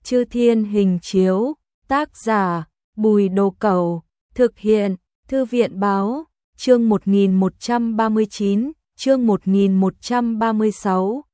Chư Thiên Hình Chiếu, tác giả Bùi Đồ Cẩu, thực hiện Thư viện Báo, chương 1139, chương 1136,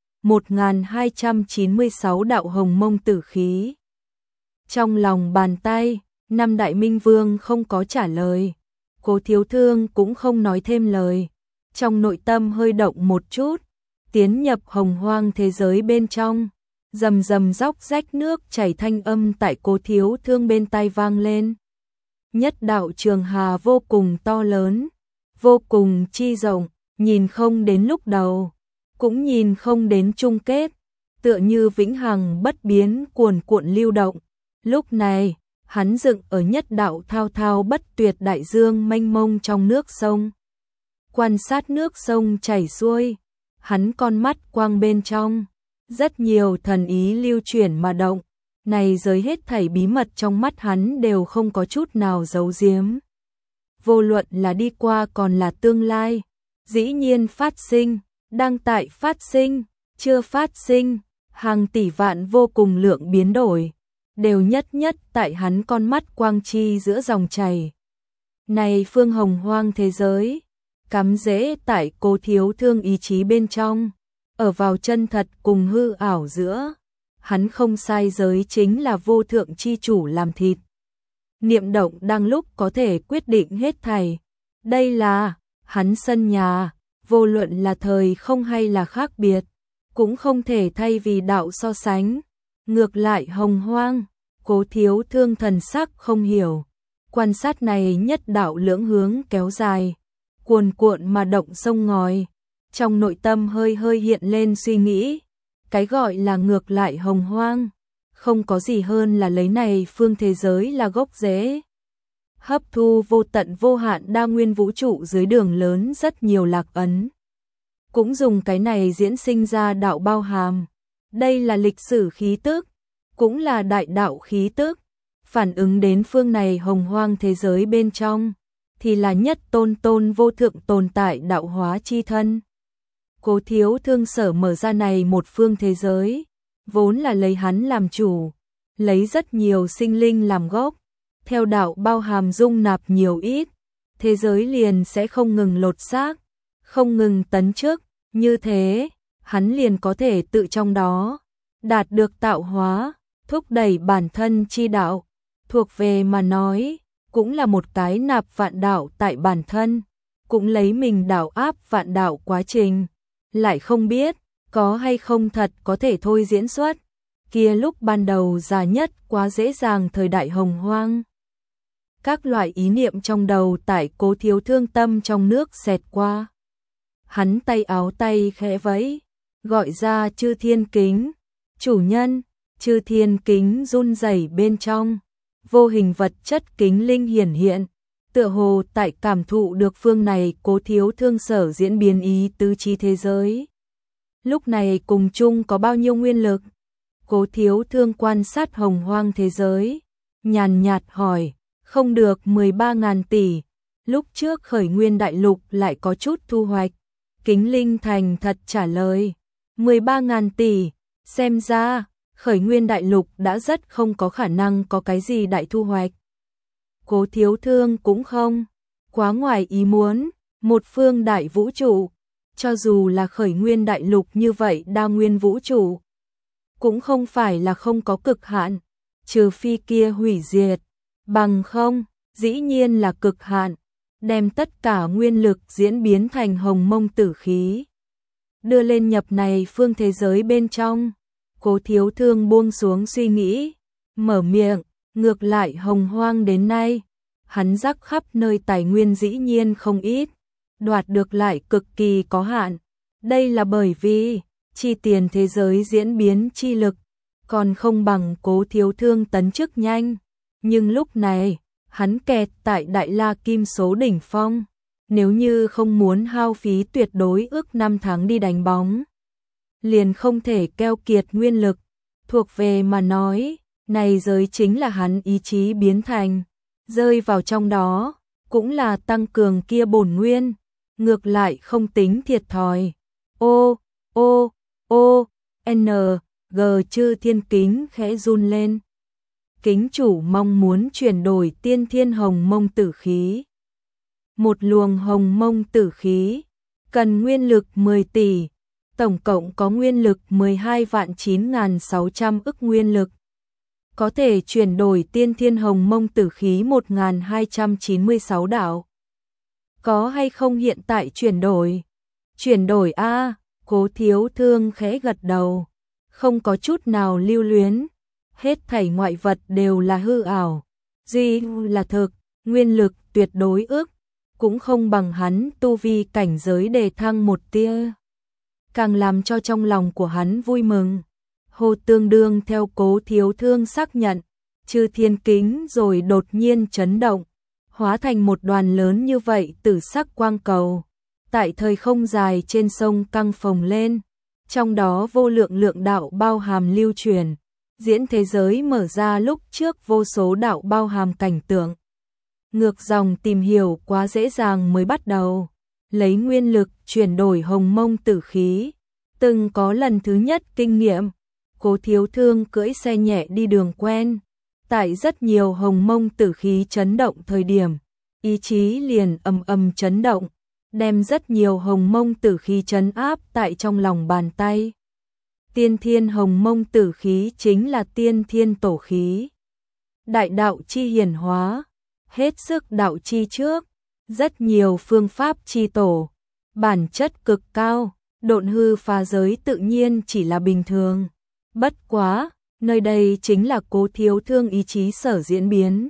1296 đạo hồng mông tử khí. Trong lòng bàn tay, năm đại minh vương không có trả lời, Cố Thiếu Thương cũng không nói thêm lời, trong nội tâm hơi động một chút, tiến nhập hồng hoang thế giới bên trong, rầm rầm róc rách nước chảy thanh âm tại Cố Thiếu Thương bên tai vang lên. Nhất đạo trường hà vô cùng to lớn, vô cùng chi rộng, nhìn không đến lúc đầu, cũng nhìn không đến chung kết, tựa như vĩnh hằng bất biến cuồn cuộn lưu động. Lúc này, hắn dựng ở nhất đạo thao thao bất tuyệt đại dương mênh mông trong nước sông. Quan sát nước sông chảy xuôi, hắn con mắt quang bên trong, rất nhiều thần ý lưu chuyển mà động, này giới hết thảy bí mật trong mắt hắn đều không có chút nào giấu giếm. Vô luận là đi qua còn là tương lai, dĩ nhiên phát sinh, đang tại phát sinh, chưa phát sinh, hàng tỷ vạn vô cùng lượng biến đổi, đều nhất nhất tại hắn con mắt quang chi giữa dòng chảy. Này phương hồng hoang thế giới, cắm rễ tại Cố Thiếu Thương ý chí bên trong, ở vào chân thật cùng hư ảo giữa, hắn không sai giới chính là vô thượng chi chủ làm thịt. Niệm động đang lúc có thể quyết định hết thảy. Đây là hắn sân nhà, vô luận là thời không hay là khác biệt, cũng không thể thay vì đạo so sánh. Ngược lại hồng hoang, Cố Thiếu Thương thần sắc không hiểu, quan sát này nhất đạo lưỡng hướng kéo dài, cuồn cuộn mà động sông ngòi, trong nội tâm hơi hơi hiện lên suy nghĩ, cái gọi là ngược lại hồng hoang, không có gì hơn là lấy này phương thế giới là gốc rễ, hấp thu vô tận vô hạn đa nguyên vũ trụ dưới đường lớn rất nhiều lạc ấn, cũng dùng cái này diễn sinh ra đạo bao hàm. Đây là lịch sử khí tức, cũng là đại đạo khí tức, phản ứng đến phương này hồng hoang thế giới bên trong, thì là nhất tôn tôn vô thượng tồn tại đạo hóa chi thân. Cố Thiếu Thương sở mở ra này một phương thế giới, vốn là lấy hắn làm chủ, lấy rất nhiều sinh linh làm gốc, theo đạo bao hàm dung nạp nhiều ít, thế giới liền sẽ không ngừng lột xác, không ngừng tấn chức, như thế, hắn liền có thể tự trong đó, đạt được tạo hóa, thúc đẩy bản thân chi đạo, thuộc về mà nói, cũng là một cái nạp vạn đạo tại bản thân, cũng lấy mình đảo áp vạn đạo quá trình, lại không biết, có hay không thật có thể thôi diễn xuất, kia lúc ban đầu già nhất quá dễ dàng thời đại hồng hoang. Các loại ý niệm trong đầu tại Cố Thiếu Thương tâm trong nước xẹt qua. Hắn tay áo tay khẽ vẫy, gọi ra Chư Thiên Kính, chủ nhân, Chư Thiên Kính run rẩy bên trong, vô hình vật chất kính linh hiển hiện, tựa hồ tại cảm thụ được phương này Cố Thiếu Thương sở diễn biến ý tứ chi thế giới. Lúc này cùng chung có bao nhiêu nguyên lực? Cố Thiếu Thương quan sát hồng hoang thế giới, nhàn nhạt hỏi, không được 13.000 tỷ, lúc trước khởi nguyên đại lục lại có chút thu hoạch. Kính linh thành thật trả lời, 13.000 tỷ, xem ra, khởi nguyên đại lục đã rất không có khả năng có cái gì đại thu hoạch. Cố Thiếu Thương cũng không, quá ngoài ý muốn, một phương đại vũ trụ, cho dù là khởi nguyên đại lục như vậy đa nguyên vũ trụ, cũng không phải là không có cực hạn, trừ phi kia hủy diệt, bằng không, dĩ nhiên là cực hạn, đem tất cả nguyên lực diễn biến thành hồng mông tử khí, đưa lên nhập này phương thế giới bên trong. Cố Thiếu Thương buông xuống suy nghĩ, mở miệng, ngược lại hồng hoang đến nay, hắn rắc khắp nơi tài nguyên dĩ nhiên không ít, đoạt được lại cực kỳ có hạn. Đây là bởi vì, chi tiền thế giới diễn biến chi lực, còn không bằng Cố Thiếu Thương tấn chức nhanh. Nhưng lúc này, hắn kẹt tại Đại La Kim số đỉnh phong, nếu như không muốn hao phí tuyệt đối ước 5 tháng đi đánh bóng, liền không thể keo kiệt nguyên lực, thuộc về mà nói, này giới chính là hắn ý chí biến thành, rơi vào trong đó, cũng là tăng cường kia bổn nguyên, ngược lại không tính thiệt thòi. N, Chư Thiên Kính khẽ run lên. Kính chủ mong muốn chuyển đổi Tiên Thiên Hồng Mông Tử Khí. Một luồng Hồng Mông Tử Khí cần nguyên lực 10 tỷ, tổng cộng có nguyên lực 12.9.600 ức nguyên lực. Có thể chuyển đổi Tiên Thiên Hồng Mông Tử Khí 1.296 đạo. Có hay không hiện tại chuyển đổi? Chuyển đổi a, Cố Thiếu Thương khẽ gật đầu, không có chút nào lưu luyến, hết thảy ngoại vật đều là hư ảo, duy là thực, nguyên lực tuyệt đối ức, cũng không bằng hắn tu vi cảnh giới đề thăng một tia. Càng làm cho trong lòng của hắn vui mừng. Hồ tương đương theo Cố Thiếu Thương xác nhận, Chư Thiên Kính rồi đột nhiên chấn động, hóa thành một đoàn lớn như vậy tử sắc quang cầu, tại thời không dài trên sông căng phồng lên, trong đó vô lượng lượng đạo bao hàm lưu truyền, diễn thế giới mở ra lúc trước vô số đạo bao hàm cảnh tượng. Ngược dòng tìm hiểu quá dễ dàng mới bắt đầu, lấy nguyên lực chuyển đổi Hồng Mông Tử Khí, từng có lần thứ nhất kinh nghiệm. Cố Thiếu Thương cưỡi xe nhẹ đi đường quen, tại rất nhiều Hồng Mông Tử Khí chấn động thời điểm, ý chí liền ầm ầm chấn động, đem rất nhiều Hồng Mông Tử Khí trấn áp tại trong lòng bàn tay. Tiên Thiên Hồng Mông Tử Khí chính là Tiên Thiên Tổ Khí. Đại đạo chi hiển hóa, hết sức đạo chi trước, rất nhiều phương pháp chi tổ, bản chất cực cao, độn hư phá giới tự nhiên chỉ là bình thường. Bất quá, nơi đây chính là Cố Thiếu Thương ý chí sở diễn biến.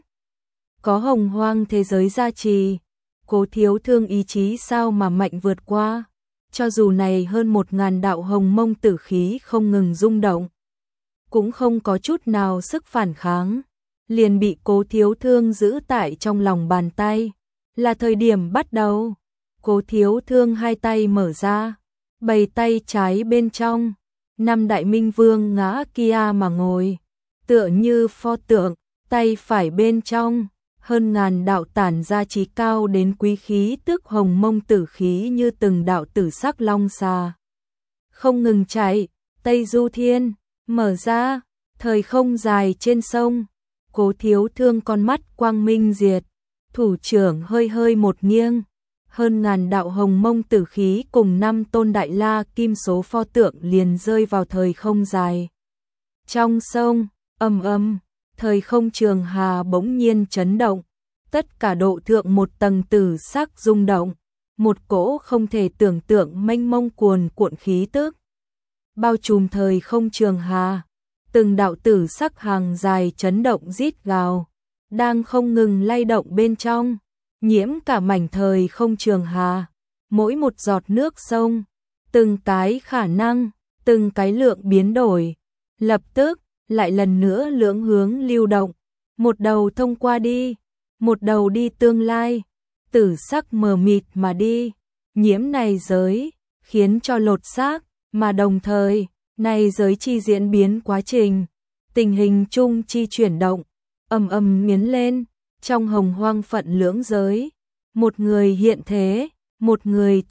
Có hồng hoang thế giới gia trì, Cố Thiếu Thương ý chí sao mà mạnh vượt qua, cho dù này hơn 1.000 đạo Hồng Mông Tử Khí không ngừng rung động, cũng không có chút nào sức phản kháng, liền bị Cố Thiếu Thương giữ tại trong lòng bàn tay. Là thời điểm bắt đầu, Cố Thiếu Thương hai tay mở ra, bày tay trái bên trong, 5 đại minh vương ngã kia mà ngồi, tựa như pho tượng, tay phải bên trong, hơn ngàn đạo tản ra trí cao đến quý khí tức Hồng Mông Tử Khí như từng đạo tử sắc long xà. Không ngừng chạy, Tây Du Thiên, mở ra, thời không dài trên sông, Cố Thiếu Thương con mắt quang minh diệt, thủ trưởng hơi hơi một nghiêng. Hơn ngàn đạo Hồng Mông Tử Khí cùng 5 tôn đại la kim số pho tượng liền rơi vào thời không dài. Trong sông, ầm ầm, thời không trường hà bỗng nhiên chấn động, tất cả độ thượng một tầng tử sắc rung động, một cỗ không thể tưởng tượng mênh mông cuồn cuộn khí tức bao trùm thời không trường hà, từng đạo tử sắc hàng dài chấn động rít gào, đang không ngừng lay động bên trong, nhiễm cả mảnh thời không trường hà, mỗi một giọt nước sông, từng cái khả năng, từng cái lượng biến đổi, lập tức lại lần nữa lưỡng hướng lưu động, một đầu thông qua đi, một đầu đi tương lai, tử sắc mờ mịt mà đi, nhiễm này giới, khiến cho lột xác, mà đồng thời, này giới chi diễn biến quá trình, tình hình chung chi chuyển động, ầm ầm miến lên, trong hồng hoang phận lưỡng giới, một người hiện thế, một người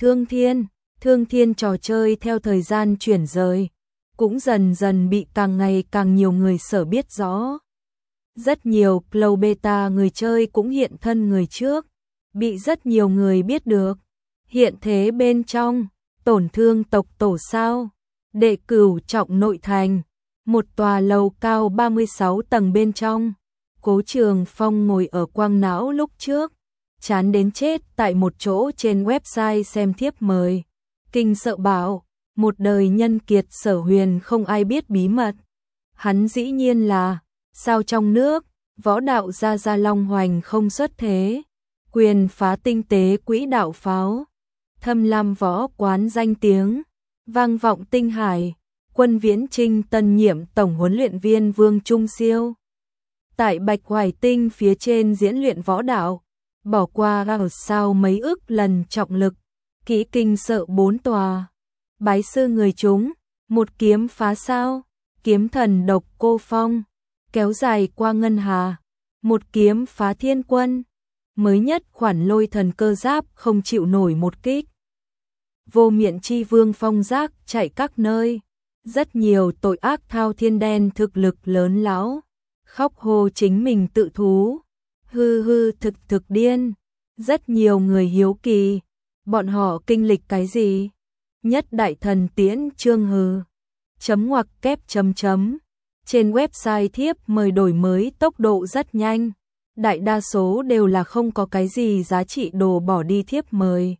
thương thiên trò chơi theo thời gian chuyển rời, cũng dần dần bị càng ngày càng nhiều người sở biết rõ. Rất nhiều Cloud Beta người chơi cũng hiện thân người trước, bị rất nhiều người biết được. Hiện thế bên trong, tổn thương tộc tổ sao, đệ cửu trọng nội thành, một tòa lầu cao 36 tầng bên trong. Cố Trường Phong ngồi ở quang não lúc trước, chán đến chết tại một chỗ trên website xem thiếp mời. Kinh sợ bảo, một đời nhân kiệt Sở Huyền không ai biết bí mật. Hắn dĩ nhiên là, sao trong nước, võ đạo gia long hoành không xuất thế, quyền phá tinh tế quỹ đạo pháo, thâm lam võ quán danh tiếng, vang vọng tinh hải, Quân Viễn Trinh tân nhiệm tổng huấn luyện viên Vương Trung Siêu. Tại Bạch Hoài Tinh phía trên diễn luyện võ đạo, bỏ qua ra sao mấy ức lần trọng lực, kỹ kinh sợ 4 tòa, bái sư người chúng, một kiếm phá sao, kiếm thần độc cô phong, kéo dài qua ngân hà, một kiếm phá thiên quân, mới nhất khoản lôi thần cơ giáp không chịu nổi một kích. Vô miện chi vương phong giác chạy các nơi, Rất nhiều tội ác thao thiên đen thực lực lớn lão, khóc hô chính mình tự thú. Thực điên. Rất nhiều người hiếu kỳ, bọn họ kinh lịch cái gì? Nhất đại thần tiễn chương hừ. Chấm ngoặc kép chấm chấm. Trên website thiếp mời đổi mới tốc độ rất nhanh. Đại đa số đều là không có cái gì giá trị đồ bỏ đi thiếp mời.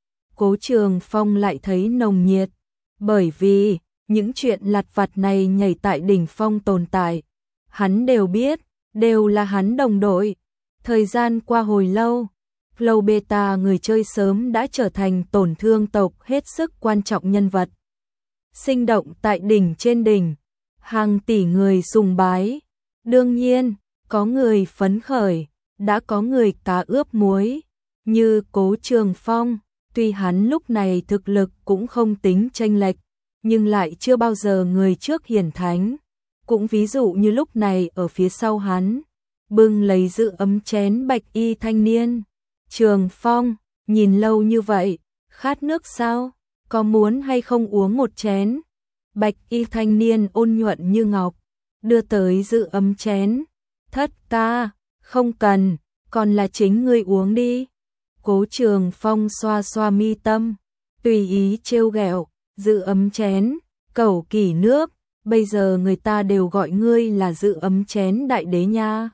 Cố Trường Phong lại thấy nồng nhiệt, bởi vì những chuyện lặt vặt này nhảy tại đỉnh phong tồn tại, hắn đều biết, đều là hắn đồng đội. Thời gian qua hồi lâu, Flow Beta người chơi sớm đã trở thành tổn thương tộc hết sức quan trọng nhân vật. Sinh động tại đỉnh trên đỉnh, hàng tỷ người sùng bái. Đương nhiên, có người phấn khởi, đã có người cá ướp muối, như Cố Trường Phong, tuy hắn lúc này thực lực cũng không tính chênh lệch, nhưng lại chưa bao giờ người trước hiển thánh. Cũng ví dụ như lúc này ở phía sau hắn, bưng lấy giữ ấm chén bạch y thanh niên. Trường Phong, nhìn lâu như vậy, khát nước sao? Có muốn hay không uống một chén? Bạch y thanh niên ôn nhuận như ngọc, đưa tới giữ ấm chén. Thất ca, không cần, còn là chính ngươi uống đi. Cố Trường Phong xoa xoa mi tâm, tùy ý trêu ghẹo, giữ ấm chén, cẩu kỷ nước, bây giờ người ta đều gọi ngươi là giữ ấm chén đại đế nha.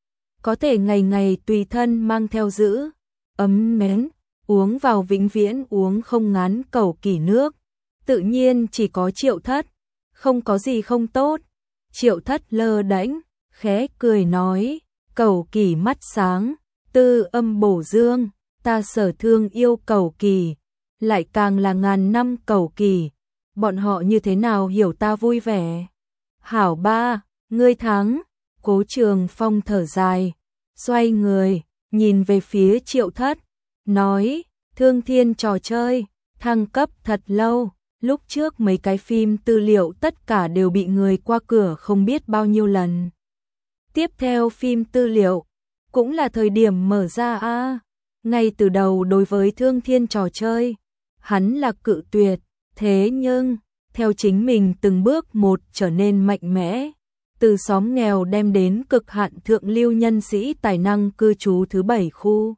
Có thể ngày ngày tùy thân mang theo giữ ấm mén, uống vào vĩnh viễn uống không ngán cẩu kỷ nước. Tự nhiên chỉ có Triệu Thất, không có gì không tốt. Triệu Thất lơ đễnh, khẽ cười nói, cẩu kỷ mắt sáng, tư âm bổ dương, ta sở thương yêu cẩu kỷ, lại càng là ngàn năm cẩu kỷ, bọn họ như thế nào hiểu ta vui vẻ. Hảo ba, ngươi thắng. Cố Trường Phong thở dài, xoay người, nhìn về phía Triệu Thất, nói, Thương Thiên trò chơi, thăng cấp thật lâu, lúc trước mấy cái phim tư liệu tất cả đều bị người qua cửa không biết bao nhiêu lần. Tiếp theo phim tư liệu, cũng là thời điểm mở ra a. Ngay từ đầu đối với Thương Thiên trò chơi, hắn là cự tuyệt, thế nhưng, theo chính mình từng bước một trở nên mạnh mẽ, từ xóm nghèo đem đến cực hạn thượng lưu nhân sĩ tài năng cư trú thứ 7 khu.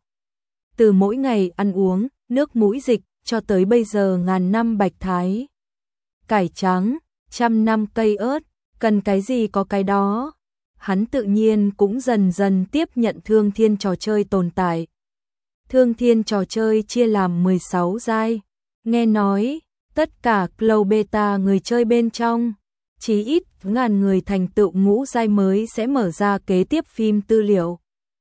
Từ mỗi ngày ăn uống, nước mũi dịch, cho tới bây giờ ngàn năm bạch thái. Cải trắng, trăm năm cây ớt, cần cái gì có cái đó. Hắn tự nhiên cũng dần dần tiếp nhận Thương Thiên trò chơi tồn tại. Thương Thiên trò chơi chia làm 16 giai. Nghe nói, tất cả Flow Beta người chơi bên trong, chí ít ngàn người thành tựu ngũ giai mới sẽ mở ra kế tiếp phim tư liệu.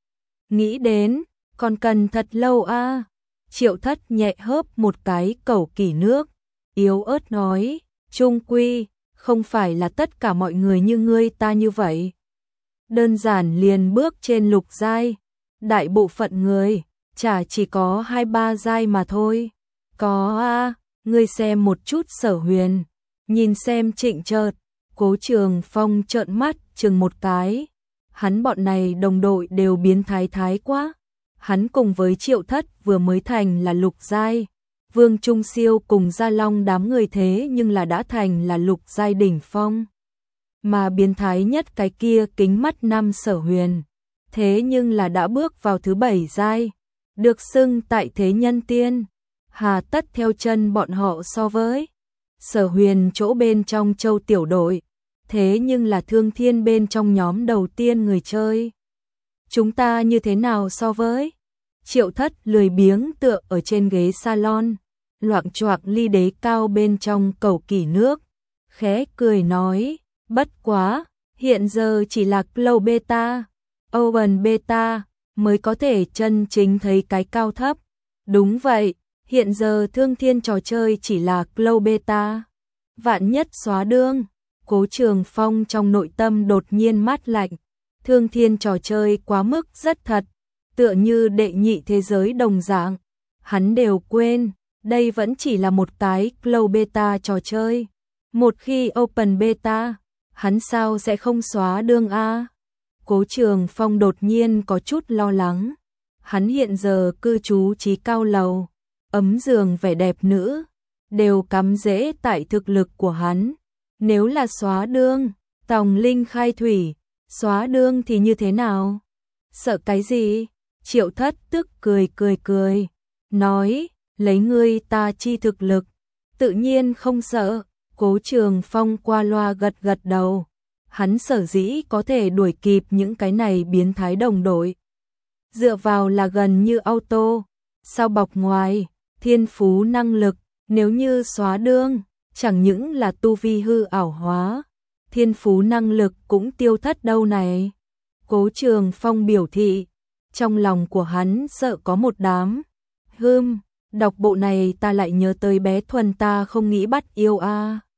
Nghĩ đến, còn cần thật lâu a. Triệu Thất nhẹ hớp một cái cẩu kỷ nước, yếu ớt nói, trung quy, không phải là tất cả mọi người như ngươi ta như vậy. Đơn giản liền bước trên lục giai, đại bộ phận người, chả chỉ có 2-3 giai mà thôi. Có a, ngươi xem một chút Sở Huyền, nhìn xem Trịnh Chợt. Cố Trường Phong trợn mắt chừng một cái, hắn bọn này đồng đội đều biến thái quá. Hắn cùng với Triệu Thất vừa mới thành là lục giai, Vương Trung Siêu cùng Gia Long đám người thế nhưng là đã thành là lục giai đỉnh phong. Mà biến thái nhất cái kia kính mắt năm Sở Huyền, thế nhưng là đã bước vào thứ 7 giai, được xưng tại thế nhân tiên, hà tất theo chân bọn họ so với. Sở Huyền chỗ bên trong châu tiểu đội, thế nhưng là Thương Thiên bên trong nhóm đầu tiên người chơi. Chúng ta như thế nào so với? Triệu Thất lười biếng tựa ở trên ghế salon, loạng choạng ly đế cao bên trong cẩu kỷ nước, khẽ cười nói, bất quá, hiện giờ chỉ là Flow Beta, Open Beta mới có thể chân chính thấy cái cao thấp. Đúng vậy, hiện giờ Thương Thiên trò chơi chỉ là Flow Beta. Vạn nhất xóa đương. Cố Trường Phong trong nội tâm đột nhiên mát lạnh. Thương Thiên trò chơi quá mức rất thật, tựa như đệ nhị thế giới đồng dạng. Hắn đều quên, đây vẫn chỉ là một cái Flow Beta trò chơi. Một khi Open Beta, hắn sao sẽ không xóa đương a? Cố Trường Phong đột nhiên có chút lo lắng. Hắn hiện giờ cư trú trí cao lầu, ấm giường vẻ đẹp nữ, đều cắm rễ tại thực lực của hắn. Nếu là xóa đương, Tòng Linh khai thủy, xóa đương thì như thế nào? Sợ cái gì? Triệu Thất tức cười, nói, lấy ngươi ta chi thực lực, tự nhiên không sợ. Cố Trường Phong qua loa gật đầu, hắn sở dĩ có thể đuổi kịp những cái này biến thái đồng đội. Dựa vào là gần như auto, sao bọc ngoài, thiên phú năng lực, nếu như xóa đương, chẳng những là tu vi hư ảo hóa, thiên phú năng lực cũng tiêu thất đâu này. Cố Trường Phong biểu thị, trong lòng của hắn sợ có một đám. Đọc bộ này ta lại nhớ tới bé Thuần ta không nghĩ bắt yêu a.